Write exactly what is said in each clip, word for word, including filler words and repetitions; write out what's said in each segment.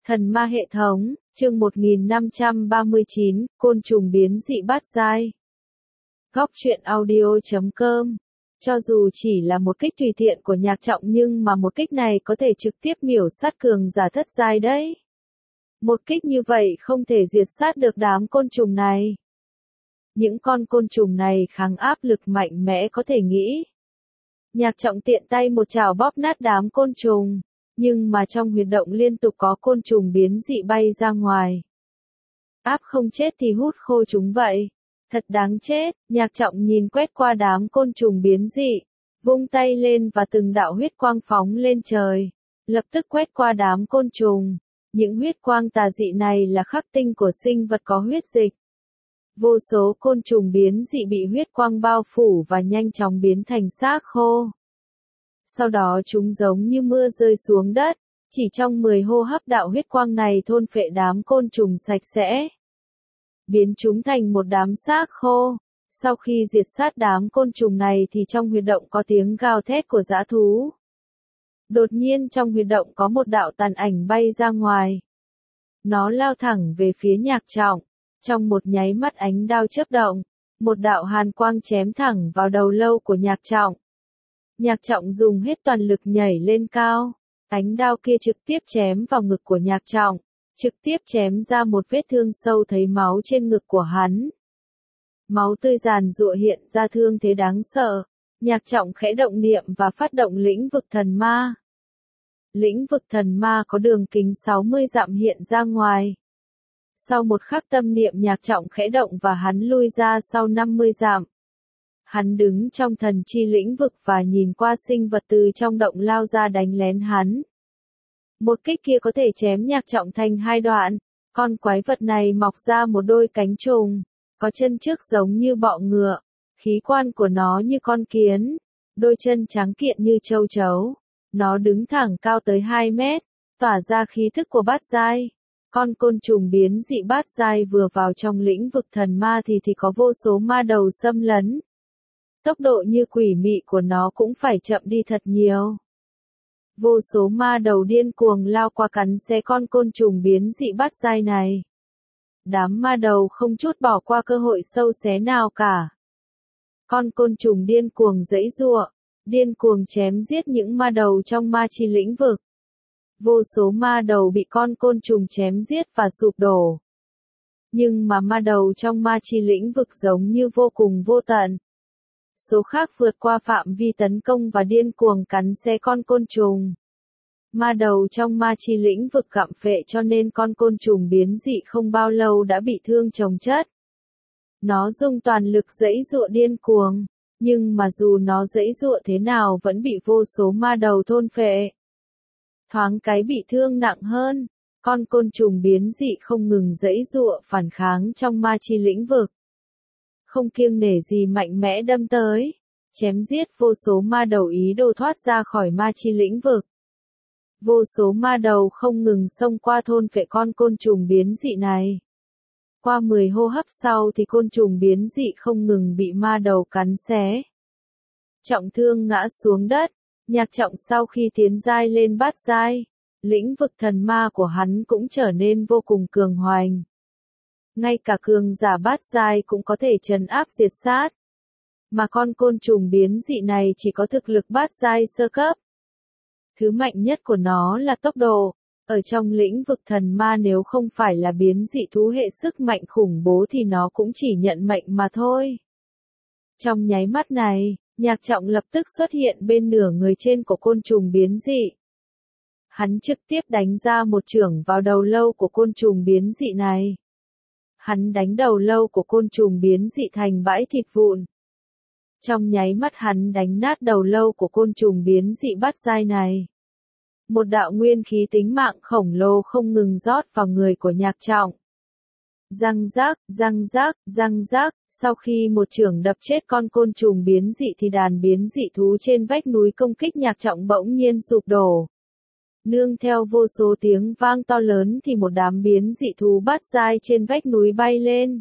Thần ma hệ thống, chương một nghìn năm trăm ba mươi chín, côn trùng biến dị bát giai. Góc truyện audio chấm com. Cho dù chỉ là một kích tùy tiện của Nhạc Trọng nhưng mà một kích này có thể trực tiếp miểu sát cường giả thất giai đấy. Một kích như vậy không thể diệt sát được đám côn trùng này. Những con côn trùng này kháng áp lực mạnh mẽ có thể nghĩ. Nhạc Trọng tiện tay một chảo bóp nát đám côn trùng. Nhưng mà trong huyệt động liên tục có côn trùng biến dị bay ra ngoài. Áp không chết thì hút khô chúng vậy. Thật đáng chết, Nhạc Trọng nhìn quét qua đám côn trùng biến dị. Vung tay lên và từng đạo huyết quang phóng lên trời. Lập tức quét qua đám côn trùng. Những huyết quang tà dị này là khắc tinh của sinh vật có huyết dịch. Vô số côn trùng biến dị bị huyết quang bao phủ và nhanh chóng biến thành xác khô. Sau đó chúng giống như mưa rơi xuống đất, chỉ trong mười hô hấp đạo huyết quang này thôn phệ đám côn trùng sạch sẽ. Biến chúng thành một đám xác khô. Sau khi diệt sát đám côn trùng này thì trong huyệt động có tiếng gào thét của dã thú. Đột nhiên trong huyệt động có một đạo tàn ảnh bay ra ngoài. Nó lao thẳng về phía Nhạc Trọng. Trong một nháy mắt ánh đao chớp động, một đạo hàn quang chém thẳng vào đầu lâu của Nhạc Trọng. Nhạc Trọng dùng hết toàn lực nhảy lên cao, ánh đao kia trực tiếp chém vào ngực của Nhạc Trọng, trực tiếp chém ra một vết thương sâu thấy máu trên ngực của hắn. Máu tươi giàn giụa hiện ra thương thế đáng sợ, Nhạc Trọng khẽ động niệm và phát động lĩnh vực thần ma. Lĩnh vực thần ma có đường kính sáu mươi dặm hiện ra ngoài. Sau một khắc tâm niệm Nhạc Trọng khẽ động và hắn lui ra sau năm mươi dặm. Hắn đứng trong thần chi lĩnh vực và nhìn qua sinh vật từ trong động lao ra đánh lén hắn. Một kích kia có thể chém Nhạc Trọng thành hai đoạn. Con quái vật này mọc ra một đôi cánh trùng, có chân trước giống như bọ ngựa, khí quan của nó như con kiến, đôi chân trắng kiện như châu chấu. Nó đứng thẳng cao tới hai mét, tỏa ra khí thức của bát giai. Con côn trùng biến dị bát giai vừa vào trong lĩnh vực thần ma thì thì có vô số ma đầu xâm lấn. Tốc độ như quỷ mị của nó cũng phải chậm đi thật nhiều. Vô số ma đầu điên cuồng lao qua cắn xé con côn trùng biến dị bát giai này. Đám ma đầu không chút bỏ qua cơ hội sâu xé nào cả. Con côn trùng điên cuồng giãy giụa, điên cuồng chém giết những ma đầu trong ma chi lĩnh vực. Vô số ma đầu bị con côn trùng chém giết và sụp đổ. Nhưng mà ma đầu trong ma chi lĩnh vực giống như vô cùng vô tận. Số khác vượt qua phạm vi tấn công và điên cuồng cắn xé con côn trùng. Ma đầu trong ma chi lĩnh vực gặm phệ cho nên con côn trùng biến dị không bao lâu đã bị thương chồng chất. Nó dùng toàn lực giãy giụa điên cuồng, nhưng mà dù nó giãy giụa thế nào vẫn bị vô số ma đầu thôn phệ. Thoáng cái bị thương nặng hơn, con côn trùng biến dị không ngừng giãy giụa phản kháng trong ma chi lĩnh vực. Không kiêng nể gì mạnh mẽ đâm tới, chém giết vô số ma đầu ý đồ thoát ra khỏi ma chi lĩnh vực. Vô số ma đầu không ngừng xông qua thôn phệ con côn trùng biến dị này. Qua mười hô hấp sau thì côn trùng biến dị không ngừng bị ma đầu cắn xé. Trọng thương ngã xuống đất, Nhạc Trọng sau khi tiến giai lên bát giai, lĩnh vực thần ma của hắn cũng trở nên vô cùng cường hoành. Ngay cả cường giả bát giai cũng có thể trấn áp diệt sát. Mà con côn trùng biến dị này chỉ có thực lực bát giai sơ cấp. Thứ mạnh nhất của nó là tốc độ. Ở trong lĩnh vực thần ma nếu không phải là biến dị thú hệ sức mạnh khủng bố thì nó cũng chỉ nhận mệnh mà thôi. Trong nháy mắt này, Nhạc Trọng lập tức xuất hiện bên nửa người trên của côn trùng biến dị. Hắn trực tiếp đánh ra một chưởng vào đầu lâu của côn trùng biến dị này. Hắn đánh đầu lâu của côn trùng biến dị thành bãi thịt vụn. Trong nháy mắt hắn đánh nát đầu lâu của côn trùng biến dị bát giai này. Một đạo nguyên khí tính mạng khổng lồ không ngừng rót vào người của Nhạc Trọng. Răng rác, răng rác, răng rác, sau khi một chưởng đập chết con côn trùng biến dị thì đàn biến dị thú trên vách núi công kích Nhạc Trọng bỗng nhiên sụp đổ. Nương theo vô số tiếng vang to lớn thì một đám biến dị thú bát giai trên vách núi bay lên.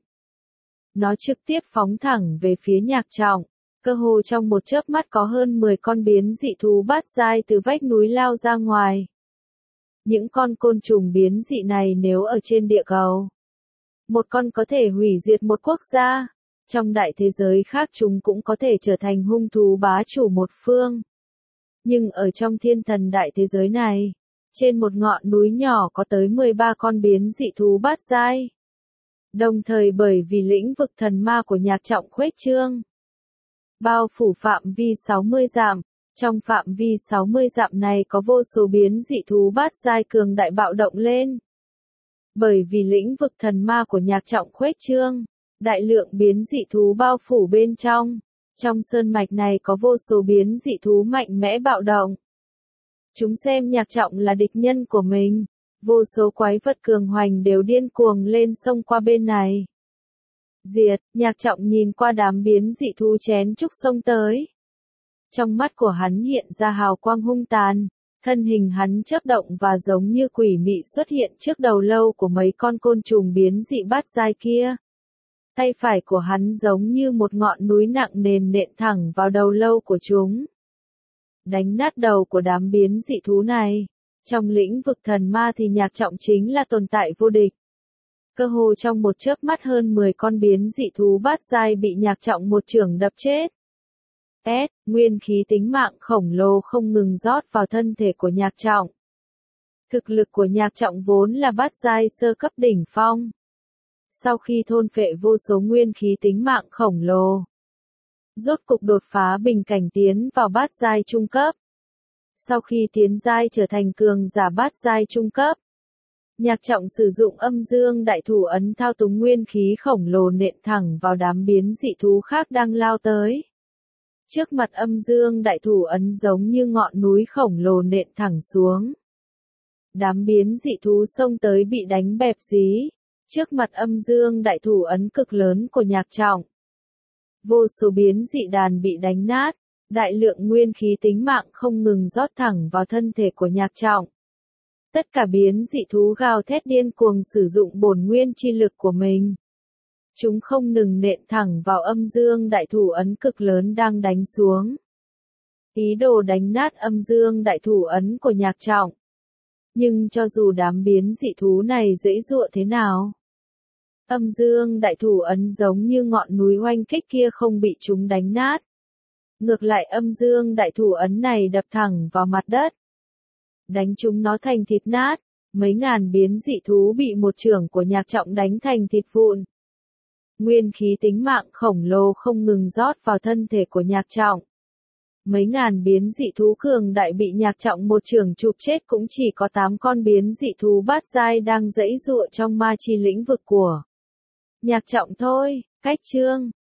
Nó trực tiếp phóng thẳng về phía Nhạc Trọng. Cơ hồ trong một chớp mắt có hơn mười con biến dị thú bát giai từ vách núi lao ra ngoài. Những con côn trùng biến dị này nếu ở trên địa cầu, một con có thể hủy diệt một quốc gia. Trong đại thế giới khác chúng cũng có thể trở thành hung thú bá chủ một phương. Nhưng ở trong thiên thần đại thế giới này, trên một ngọn núi nhỏ có tới mười ba con biến dị thú bát giai. Đồng thời bởi vì lĩnh vực thần ma của nhạc trọng khuếch trương, bao phủ phạm vi sáu mươi dặm, trong phạm vi sáu mươi dặm này có vô số biến dị thú bát giai cường đại bạo động lên. Bởi vì lĩnh vực thần ma của nhạc trọng khuếch trương, đại lượng biến dị thú bao phủ bên trong. Trong sơn mạch này có vô số biến dị thú mạnh mẽ bạo động. Chúng xem nhạc trọng là địch nhân của mình. Vô số quái vật cường hoành đều điên cuồng lên sông qua bên này. Diệt, nhạc trọng nhìn qua đám biến dị thú chén trúc sông tới. Trong mắt của hắn hiện ra hào quang hung tàn. Thân hình hắn chớp động và giống như quỷ mị xuất hiện trước đầu lâu của mấy con côn trùng biến dị bát giai kia. Tay phải của hắn giống như một ngọn núi nặng nền nện thẳng vào đầu lâu của chúng. Đánh nát đầu của đám biến dị thú này. Trong lĩnh vực thần ma thì nhạc trọng chính là tồn tại vô địch. Cơ hồ trong một chớp mắt hơn mười con biến dị thú bát giai bị nhạc trọng một chưởng đập chết. S, nguyên khí tính mạng khổng lồ không ngừng rót vào thân thể của nhạc trọng. Thực lực của nhạc trọng vốn là bát giai sơ cấp đỉnh phong. Sau khi thôn phệ vô số nguyên khí tính mạng khổng lồ, rốt cục đột phá bình cảnh tiến vào bát giai trung cấp. Sau khi tiến giai trở thành cường giả bát giai trung cấp, nhạc trọng sử dụng âm dương đại thủ ấn thao túng nguyên khí khổng lồ nện thẳng vào đám biến dị thú khác đang lao tới. Trước mặt âm dương đại thủ ấn giống như ngọn núi khổng lồ nện thẳng xuống. Đám biến dị thú xông tới bị đánh bẹp dí. Trước mặt âm dương đại thủ ấn cực lớn của nhạc trọng. Vô số biến dị đàn bị đánh nát. Đại lượng nguyên khí tính mạng không ngừng rót thẳng vào thân thể của nhạc trọng. Tất cả biến dị thú gào thét điên cuồng sử dụng bổn nguyên chi lực của mình. Chúng không ngừng nện thẳng vào âm dương đại thủ ấn cực lớn đang đánh xuống. Ý đồ đánh nát âm dương đại thủ ấn của nhạc trọng. Nhưng cho dù đám biến dị thú này dễ dụa thế nào, âm dương đại thủ ấn giống như ngọn núi oanh kích kia không bị chúng đánh nát. Ngược lại âm dương đại thủ ấn này đập thẳng vào mặt đất. Đánh chúng nó thành thịt nát. Mấy ngàn biến dị thú bị một chưởng của nhạc trọng đánh thành thịt vụn. Nguyên khí tính mạng khổng lồ không ngừng rót vào thân thể của nhạc trọng. Mấy ngàn biến dị thú cường đại bị nhạc trọng một chưởng chụp chết cũng chỉ có tám con biến dị thú bát giai đang giãy giụa trong ma chi lĩnh vực của nhạc trọng thôi. Cách chương